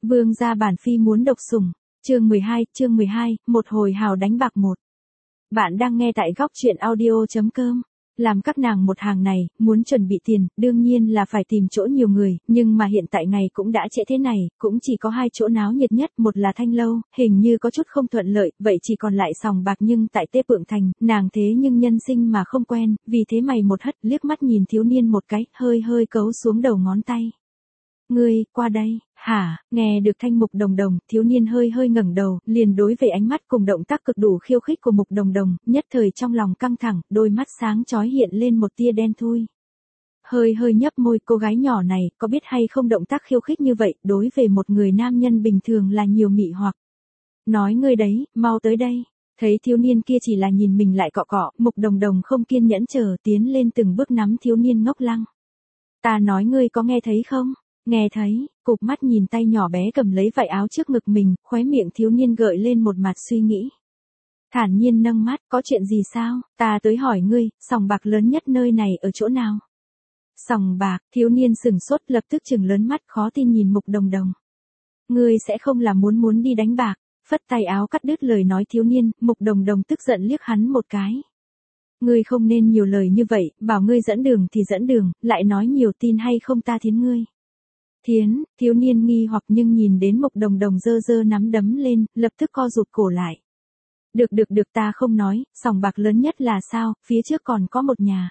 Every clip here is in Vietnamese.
Vương gia bản phi muốn độc sủng. Chương 12, một hồi hào đánh bạc một. Bạn đang nghe tại góc truyện audio.com. Làm các nàng một hàng này, muốn chuẩn bị tiền, đương nhiên là phải tìm chỗ nhiều người, nhưng mà hiện tại ngày cũng đã trễ thế này, cũng chỉ có hai chỗ náo nhiệt nhất, một là Thanh Lâu, hình như có chút không thuận lợi, vậy chỉ còn lại Sòng Bạc, nhưng tại Tê Phượng Thành, nàng thế nhưng nhân sinh mà không quen, vì thế mày một hất, liếc mắt nhìn thiếu niên một cái, hơi cấu xuống đầu ngón tay. Ngươi, qua đây, hả, nghe được thanh Mục Đồng Đồng, thiếu niên hơi ngẩng đầu, liền đối về ánh mắt cùng động tác cực đủ khiêu khích của Mục Đồng Đồng, nhất thời trong lòng căng thẳng, đôi mắt sáng chói hiện lên một tia đen thui. Hơi nhấp môi, cô gái nhỏ này, có biết hay không động tác khiêu khích như vậy, đối về một người nam nhân bình thường là nhiều mị hoặc. Nói ngươi đấy, mau tới đây. Thấy thiếu niên kia chỉ là nhìn mình lại cọ, Mục Đồng Đồng không kiên nhẫn chờ, tiến lên từng bước nắm thiếu niên ngốc lăng. Ta nói ngươi có nghe thấy không? Nghe thấy, cụp mắt nhìn tay nhỏ bé cầm lấy vải áo trước ngực mình, khóe miệng thiếu niên gợi lên một mặt suy nghĩ. Thản nhiên nâng mắt, có chuyện gì sao, ta tới hỏi ngươi, Sòng Bạc lớn nhất nơi này ở chỗ nào? Sòng Bạc, thiếu niên sửng sốt lập tức trừng lớn mắt khó tin nhìn Mục Đồng Đồng. Ngươi sẽ không là muốn đi đánh bạc, phất tay áo cắt đứt lời nói thiếu niên, Mục Đồng Đồng tức giận liếc hắn một cái. Ngươi không nên nhiều lời như vậy, bảo ngươi dẫn đường thì dẫn đường, lại nói nhiều tin hay không ta thiến ngươi. Thiến, thiếu niên nghi hoặc nhưng nhìn đến Mục Đồng Đồng giơ nắm đấm lên, lập tức co rụt cổ lại. Được ta không nói, Sòng Bạc lớn nhất là sao, phía trước còn có một nhà.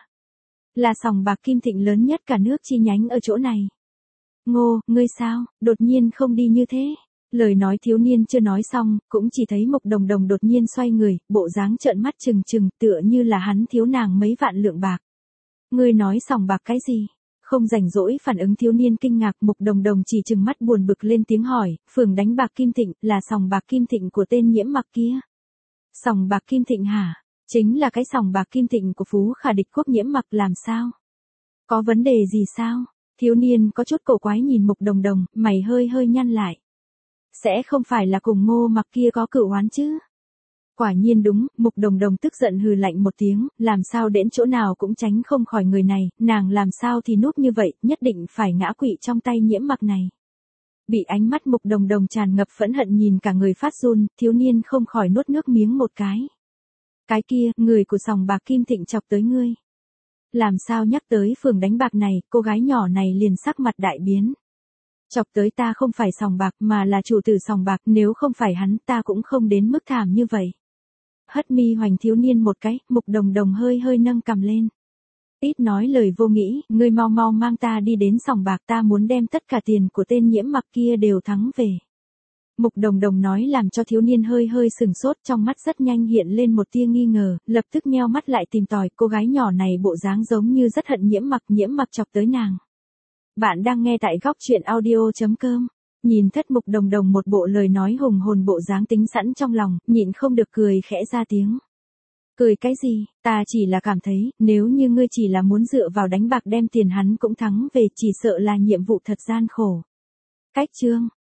Là Sòng Bạc Kim Thịnh lớn nhất cả nước chi nhánh ở chỗ này. Ngô, ngươi sao, đột nhiên không đi như thế. Lời nói thiếu niên chưa nói xong, cũng chỉ thấy Mục Đồng Đồng đột nhiên xoay người, bộ dáng trợn mắt trừng tựa như là hắn thiếu nàng mấy vạn lượng bạc. Ngươi nói Sòng Bạc cái gì? Không rảnh rỗi phản ứng thiếu niên kinh ngạc, Mục Đồng Đồng chỉ trừng mắt buồn bực lên tiếng hỏi, phường đánh bạc Kim Thịnh, là Sòng Bạc Kim Thịnh của tên Nhiễm Mặc kia. Sòng Bạc Kim Thịnh hả? Chính là cái Sòng Bạc Kim Thịnh của Phú Khả địch quốc Nhiễm Mặc làm sao? Có vấn đề gì sao? Thiếu niên có chút cổ quái nhìn Mục Đồng Đồng, mày hơi nhăn lại. Sẽ không phải là cùng Ngô Mặc kia có cửu oán chứ? Quả nhiên đúng, Mục Đồng Đồng tức giận hừ lạnh một tiếng, làm sao đến chỗ nào cũng tránh không khỏi người này, nàng làm sao thì núp như vậy, nhất định phải ngã quỵ trong tay Nhiễm Mặc này. Bị ánh mắt Mục Đồng Đồng tràn ngập phẫn hận nhìn cả người phát run, thiếu niên không khỏi nuốt nước miếng một cái. Cái kia, người của Sòng Bạc Kim Thịnh chọc tới ngươi. Làm sao nhắc tới phường đánh bạc này, cô gái nhỏ này liền sắc mặt đại biến. Chọc tới ta không phải Sòng Bạc mà là chủ tử Sòng Bạc, nếu không phải hắn ta cũng không đến mức thảm như vậy. Hất mi hoành thiếu niên một cái, Mục Đồng Đồng hơi nâng cằm lên. Ít nói lời vô nghĩ, ngươi mau mang ta đi đến Sòng Bạc, ta muốn đem tất cả tiền của tên Nhiễm Mặc kia đều thắng về. Mục Đồng Đồng nói làm cho thiếu niên hơi sừng sốt, trong mắt rất nhanh hiện lên một tia nghi ngờ, lập tức nheo mắt lại tìm tòi, cô gái nhỏ này bộ dáng giống như rất hận Nhiễm Mặc chọc tới nàng. Bạn đang nghe tại góc truyện audio.com. Nhìn thất Mục Đồng Đồng một bộ lời nói hùng hồn bộ dáng tính sẵn trong lòng, nhịn không được cười khẽ ra tiếng. Cười cái gì, ta chỉ là cảm thấy, nếu như ngươi chỉ là muốn dựa vào đánh bạc đem tiền hắn cũng thắng về, chỉ sợ là nhiệm vụ thật gian khổ. Cách chương,